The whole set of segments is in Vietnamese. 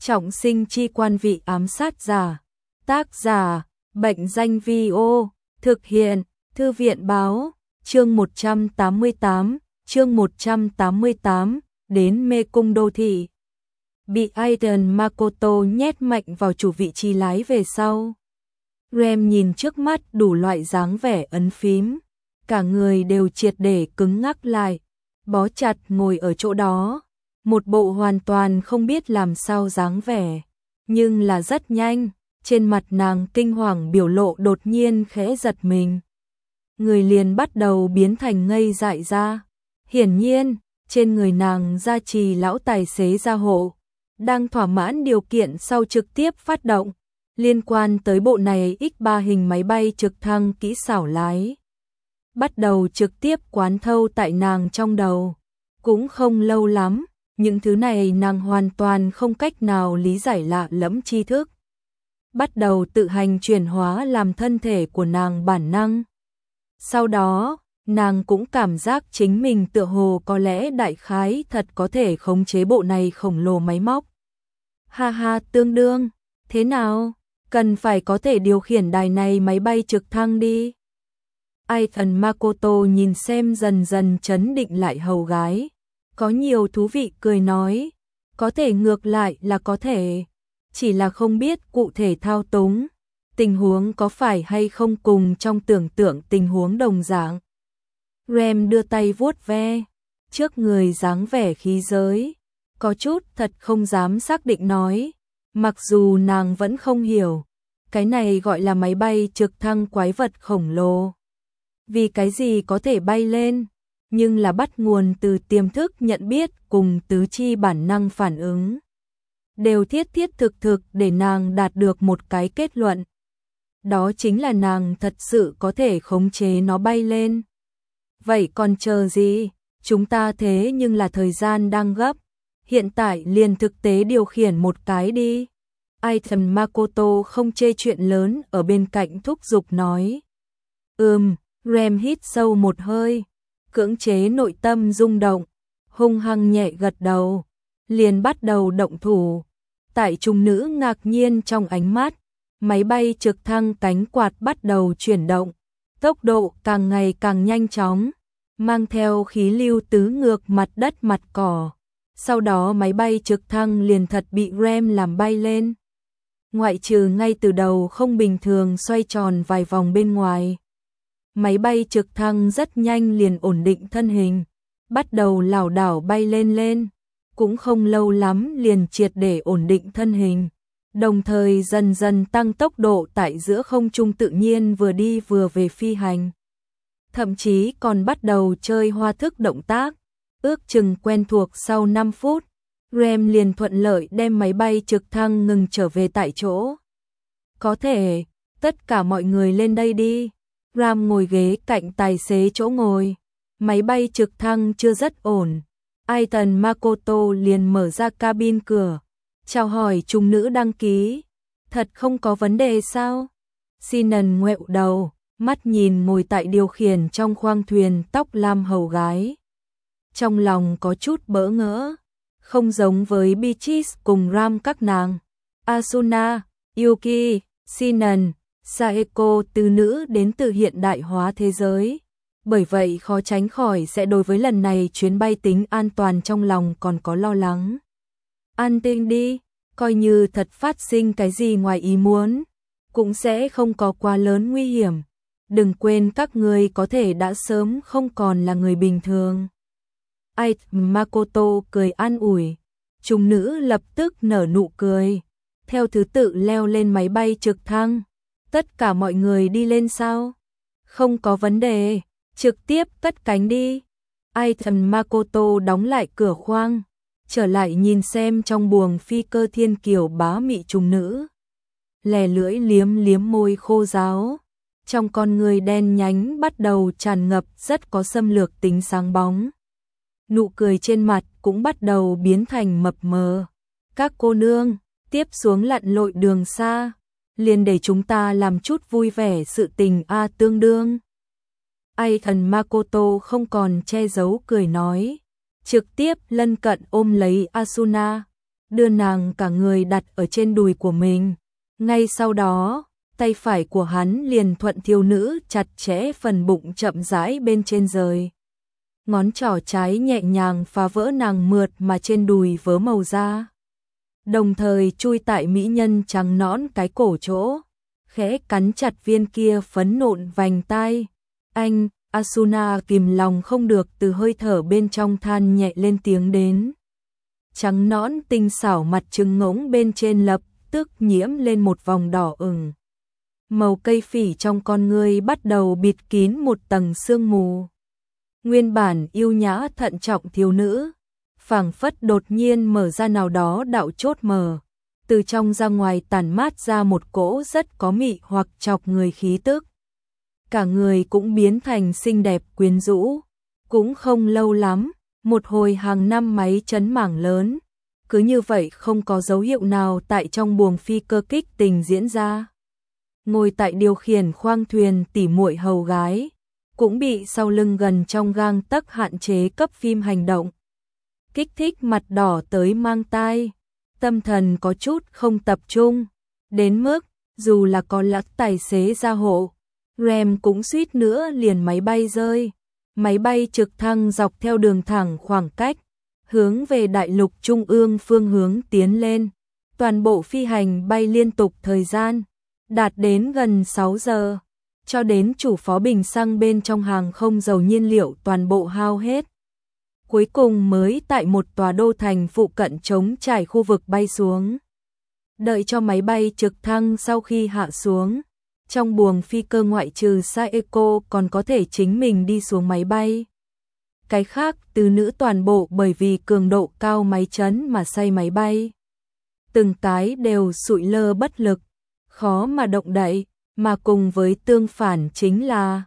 Trọng sinh chi quan vị ám sát giả. Tác giả, Bệnh danh Vi-ô. Thực hiện, Thư viện báo. Chương 188, đến mê cung đô thị. Bị Aidan Makoto nhét mạnh vào chủ vị trí lái về sau. Rem nhìn trước mắt đủ loại dáng vẻ ấn phím. Cả người đều triệt để cứng ngắc lại, bó chặt ngồi ở chỗ đó. Một bộ hoàn toàn không biết làm sao dáng vẻ. Nhưng là rất nhanh, trên mặt nàng kinh hoàng biểu lộ đột nhiên khẽ giật mình. Người liền bắt đầu biến thành ngây dại ra. Hiển nhiên, trên người nàng gia trì lão tài xế gia hộ, đang thỏa mãn điều kiện sau trực tiếp phát động, liên quan tới bộ này X3 hình máy bay trực thăng kỹ xảo lái. Bắt đầu trực tiếp quán thâu tại nàng trong đầu. Cũng không lâu lắm, những thứ này nàng hoàn toàn không cách nào lý giải lạ lẫm tri thức. Bắt đầu tự hành chuyển hóa làm thân thể của nàng bản năng. Sau đó, nàng cũng cảm giác chính mình tựa hồ có lẽ đại khái thật có thể khống chế bộ này khổng lồ máy móc. Ha ha, tương đương, thế nào? Cần phải có thể điều khiển đài này máy bay trực thăng đi. Aidan Makoto nhìn xem dần dần trấn định lại hầu gái. Có nhiều thú vị cười nói. Có thể ngược lại là có thể. Chỉ là không biết cụ thể thao túng. Tình huống có phải hay không cùng trong tưởng tượng tình huống đồng dạng. Rem đưa tay vuốt ve. Trước người dáng vẻ khí giới. Có chút thật không dám xác định nói. Mặc dù nàng vẫn không hiểu. Cái này gọi là máy bay trực thăng quái vật khổng lồ. Vì cái gì có thể bay lên, nhưng là bắt nguồn từ tiềm thức nhận biết cùng tứ chi bản năng phản ứng. Đều thiết thực để nàng đạt được một cái kết luận. Đó chính là nàng thật sự có thể khống chế nó bay lên. Vậy còn chờ gì? Chúng ta thế nhưng là thời gian đang gấp. Hiện tại liền thực tế điều khiển một cái đi. Aidan Makoto không chê chuyện lớn ở bên cạnh thúc giục nói. Rem hít sâu một hơi, cưỡng chế nội tâm rung động, hung hăng nhẹ gật đầu, liền bắt đầu động thủ. Tại trung nữ ngạc nhiên trong ánh mắt, máy bay trực thăng cánh quạt bắt đầu chuyển động, tốc độ càng ngày càng nhanh chóng, mang theo khí lưu tứ ngược mặt đất mặt cỏ. Sau đó máy bay trực thăng liền thật bị Rem làm bay lên. Ngoại trừ ngay từ đầu không bình thường xoay tròn vài vòng bên ngoài. Máy bay trực thăng rất nhanh liền ổn định thân hình, bắt đầu lảo đảo bay lên, cũng không lâu lắm liền triệt để ổn định thân hình, đồng thời dần dần tăng tốc độ tại giữa không trung tự nhiên vừa đi vừa về phi hành. Thậm chí còn bắt đầu chơi hoa thức động tác, ước chừng quen thuộc sau 5 phút, Rem liền thuận lợi đem máy bay trực thăng ngừng trở về tại chỗ. Có thể, tất cả mọi người lên đây đi. Ram ngồi ghế cạnh tài xế chỗ ngồi. Máy bay trực thăng chưa rất ổn. Aidan Makoto liền mở ra cabin cửa. Chào hỏi trung nữ đăng ký. Thật không có vấn đề sao? Sinan ngoẹo đầu, mắt nhìn ngồi tại điều khiển trong khoang thuyền tóc lam hầu gái. Trong lòng có chút bỡ ngỡ. Không giống với Beatrice cùng Ram các nàng. Asuna, Yuki, Sinan, Saeko từ nữ đến từ hiện đại hóa thế giới. Bởi vậy khó tránh khỏi sẽ đối với lần này chuyến bay tính an toàn trong lòng còn có lo lắng. An tĩnh đi, coi như thật phát sinh cái gì ngoài ý muốn, cũng sẽ không có quá lớn nguy hiểm. Đừng quên các người có thể đã sớm không còn là người bình thường. Aidan Makoto cười an ủi. Trung nữ lập tức nở nụ cười. Theo thứ tự leo lên máy bay trực thăng. Tất cả mọi người đi lên sao? Không có vấn đề, trực tiếp cất cánh đi. Aidan Makoto đóng lại cửa khoang, trở lại nhìn xem trong buồng phi cơ thiên kiều bá mị trùng nữ. Lè lưỡi liếm môi khô ráo, trong con người đen nhánh bắt đầu tràn ngập rất có xâm lược tính sáng bóng. Nụ cười trên mặt cũng bắt đầu biến thành mập mờ. Các cô nương, tiếp xuống lặn lội đường xa. Liền để chúng ta làm chút vui vẻ sự tình tương đương. Aidan Makoto không còn che giấu cười nói. Trực tiếp lân cận ôm lấy Asuna. đưa nàng cả người đặt ở trên đùi của mình. Ngay sau đó, tay phải của hắn liền thuận thiếu nữ chặt chẽ phần bụng chậm rãi bên trên rời. Ngón trỏ trái nhẹ nhàng phá vỡ nàng mượt mà trên đùi vớ màu da. Đồng thời chui tại mỹ nhân trắng nõn cái cổ chỗ, khẽ cắn chặt viên kia phấn nộn vành tai. Anh, Asuna kìm lòng không được từ hơi thở bên trong than nhẹ lên tiếng đến. Trắng nõn tinh xảo mặt trứng ngỗng bên trên lập tức nhiễm lên một vòng đỏ ửng. Màu cây phỉ trong con ngươi bắt đầu bịt kín một tầng sương mù. Nguyên bản yêu nhã thận trọng thiếu nữ, phảng phất đột nhiên mở ra nào đó đạo chốt mở, từ trong ra ngoài tản mát ra một cỗ rất có mị hoặc chọc người khí tức. Cả người cũng biến thành xinh đẹp quyến rũ. Cũng không lâu lắm, một hồi hàng năm máy chấn mảng lớn, cứ như vậy không có dấu hiệu nào tại trong buồng phi cơ kích tình diễn ra. Ngồi tại điều khiển khoang thuyền tỉ muội hầu gái, cũng bị sau lưng gần trong gang tấc hạn chế cấp phim hành động. Kích thích mặt đỏ tới mang tai, tâm thần có chút không tập trung, đến mức dù là có lắc tài xế gia hộ, Rem cũng suýt nữa liền máy bay rơi. Máy bay trực thăng dọc theo đường thẳng khoảng cách, hướng về đại lục trung ương phương hướng tiến lên. Toàn bộ phi hành bay liên tục thời gian, đạt đến gần 6 giờ, cho đến chủ phó bình xăng bên trong hàng không dầu nhiên liệu toàn bộ hao hết. Cuối cùng mới tại một tòa đô thành phụ cận trống trải khu vực bay xuống. Đợi cho máy bay trực thăng sau khi hạ xuống, trong buồng phi cơ ngoại trừ Saeko còn có thể chính mình đi xuống máy bay. Cái khác từ nữ toàn bộ bởi vì cường độ cao máy chấn mà xây máy bay. Từng cái đều sụi lơ bất lực, khó mà động đậy, mà cùng với tương phản chính là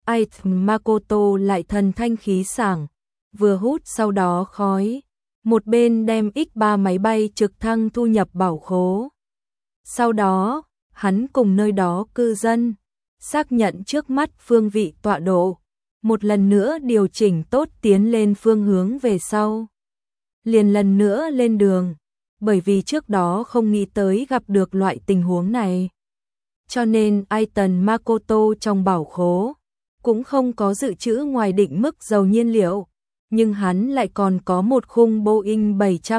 Makoto lại thần thanh khí sảng, vừa hút sau đó khói, một bên đem X3 máy bay trực thăng thu nhập bảo khố. Sau đó, hắn cùng nơi đó cư dân, xác nhận trước mắt phương vị tọa độ, một lần nữa điều chỉnh tốt tiến lên phương hướng về sau. Liền lần nữa lên đường, bởi vì trước đó không nghĩ tới gặp được loại tình huống này. Cho nên Aiton Makoto trong bảo khố, cũng không có dự trữ ngoài định mức dầu nhiên liệu, nhưng hắn lại còn có một khung Boeing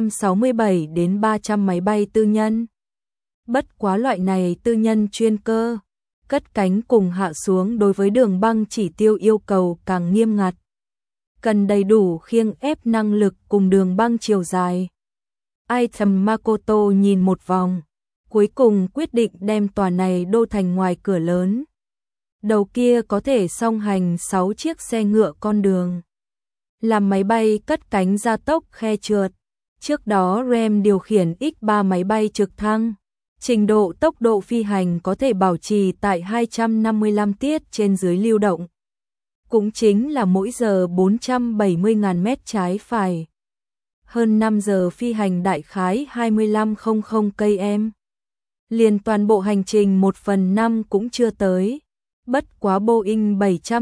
767-300 máy bay tư nhân. Bất quá loại này tư nhân chuyên cơ, cất cánh cùng hạ xuống đối với đường băng chỉ tiêu yêu cầu càng nghiêm ngặt. Cần đầy đủ khiêng ép năng lực cùng đường băng chiều dài. Aiton Makoto nhìn một vòng, cuối cùng quyết định đem tòa này đô thành ngoài cửa lớn. Đầu kia có thể song hành 6 chiếc xe ngựa con đường. Làm máy bay cất cánh ra tốc khe trượt. Trước đó Rem điều khiển X3 máy bay trực thăng. Trình độ tốc độ phi hành có thể bảo trì tại 255 tiết trên dưới lưu động. Cũng chính là mỗi giờ 470.000 mét trái phải. Hơn 5 giờ phi hành đại khái 2500 km. Liền toàn bộ hành trình 1/5 cũng chưa tới. Bất quá Boeing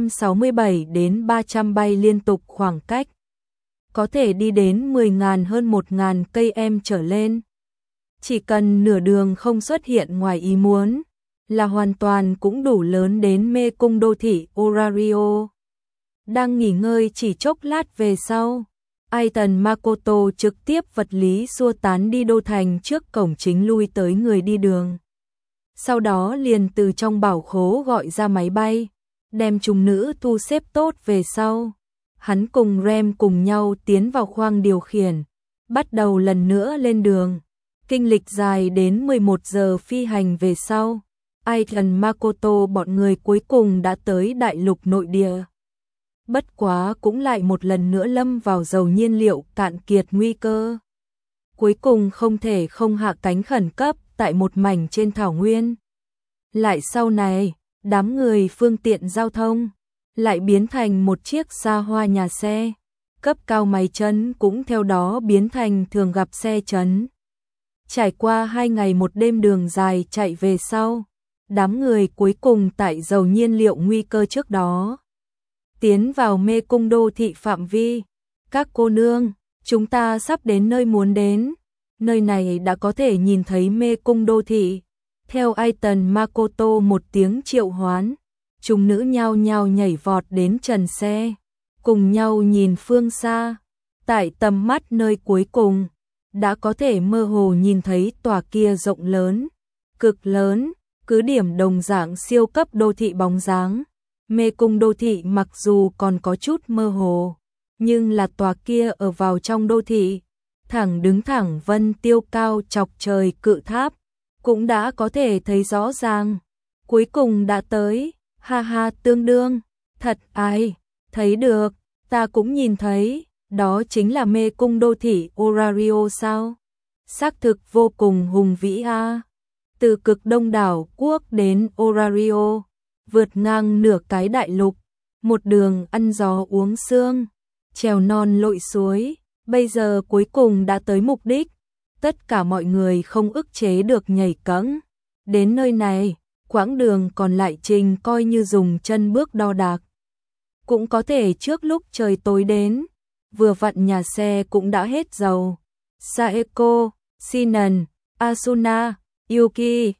767-300 bay liên tục khoảng cách. Có thể đi đến 10.000 hơn 1.000 km trở lên. Chỉ cần nửa đường không xuất hiện ngoài ý muốn, là hoàn toàn cũng đủ lớn đến mê cung đô thị Orario. Đang nghỉ ngơi chỉ chốc lát về sau, Aiton Makoto trực tiếp vật lý xua tán đi đô thành trước cổng chính lui tới người đi đường. Sau đó liền từ trong bảo khố gọi ra máy bay, đem chúng nữ thu xếp tốt về sau. Hắn cùng Rem cùng nhau tiến vào khoang điều khiển, bắt đầu lần nữa lên đường. Kinh lịch dài đến 11 giờ phi hành về sau, Aiton Makoto bọn người cuối cùng đã tới đại lục nội địa. Bất quá cũng lại một lần nữa lâm vào dầu nhiên liệu cạn kiệt nguy cơ. Cuối cùng không thể không hạ cánh khẩn cấp tại một mảnh trên thảo nguyên. Lại sau này, đám người phương tiện giao thông lại biến thành một chiếc xa hoa nhà xe. Cấp cao máy chấn cũng theo đó biến thành thường gặp xe chấn. Trải qua 2 ngày 1 đêm đường dài chạy về sau, đám người cuối cùng tại dầu nhiên liệu nguy cơ trước đó. Tiến vào mê cung đô thị phạm vi. Các cô nương, chúng ta sắp đến nơi muốn đến. nơi này đã có thể nhìn thấy mê cung đô thị. Theo Aiton Makoto một tiếng triệu hoán, chúng nữ nhao nhao nhảy vọt đến trần xe, cùng nhau nhìn phương xa. Tại tầm mắt nơi cuối cùng, đã có thể mơ hồ nhìn thấy tòa kia rộng lớn, cực lớn, cứ điểm đồng dạng siêu cấp đô thị bóng dáng. Mê cung đô thị mặc dù còn có chút mơ hồ, nhưng là tòa kia ở vào trong đô thị, thẳng đứng thẳng vân tiêu cao chọc trời cự tháp, cũng đã có thể thấy rõ ràng. Cuối cùng đã tới, ha ha tương đương, thật ai, thấy được, ta cũng nhìn thấy, đó chính là mê cung đô thị Orario sao? Xác thực vô cùng hùng vĩ a. Từ cực đông đảo quốc đến Orario, vượt ngang nửa cái đại lục, một đường ăn gió uống sương, trèo non lội suối, bây giờ cuối cùng đã tới mục đích. Tất cả mọi người không ức chế được nhảy cẫng. Đến nơi này, quãng đường còn lại trình coi như dùng chân bước đo đạc. Cũng có thể trước lúc trời tối đến, vừa vặn nhà xe cũng đã hết dầu. Saeko, Shinan, Asuna, Yuki,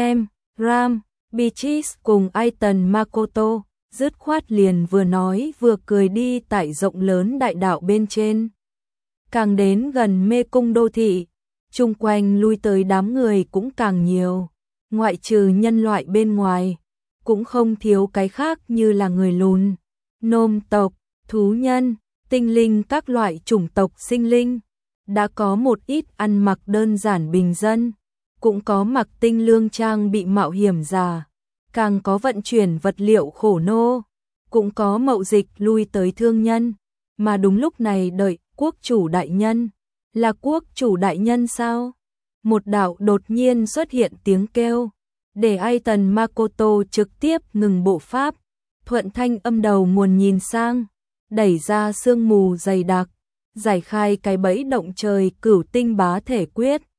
Ram, Beatrice cùng Aiton Makoto, dứt khoát liền vừa nói vừa cười đi tại rộng lớn đại đạo bên trên. Càng đến gần mê cung đô thị, chung quanh lui tới đám người cũng càng nhiều, ngoại trừ nhân loại bên ngoài, cũng không thiếu cái khác như là người lùn, nôm tộc, thú nhân, tinh linh các loại chủng tộc sinh linh. Đã có một ít ăn mặc đơn giản bình dân, cũng có mặc tinh lương trang bị mạo hiểm giả, càng có vận chuyển vật liệu khổ nô, cũng có mậu dịch lui tới thương nhân. Mà đúng lúc này đợi quốc chủ đại nhân, là quốc chủ đại nhân sao? Một đạo đột nhiên xuất hiện tiếng kêu, để Aiton Makoto trực tiếp ngừng bộ pháp, thuận thanh âm đầu nguồn nhìn sang, đẩy ra sương mù dày đặc, giải khai cái bẫy động trời cửu tinh bá thể quyết.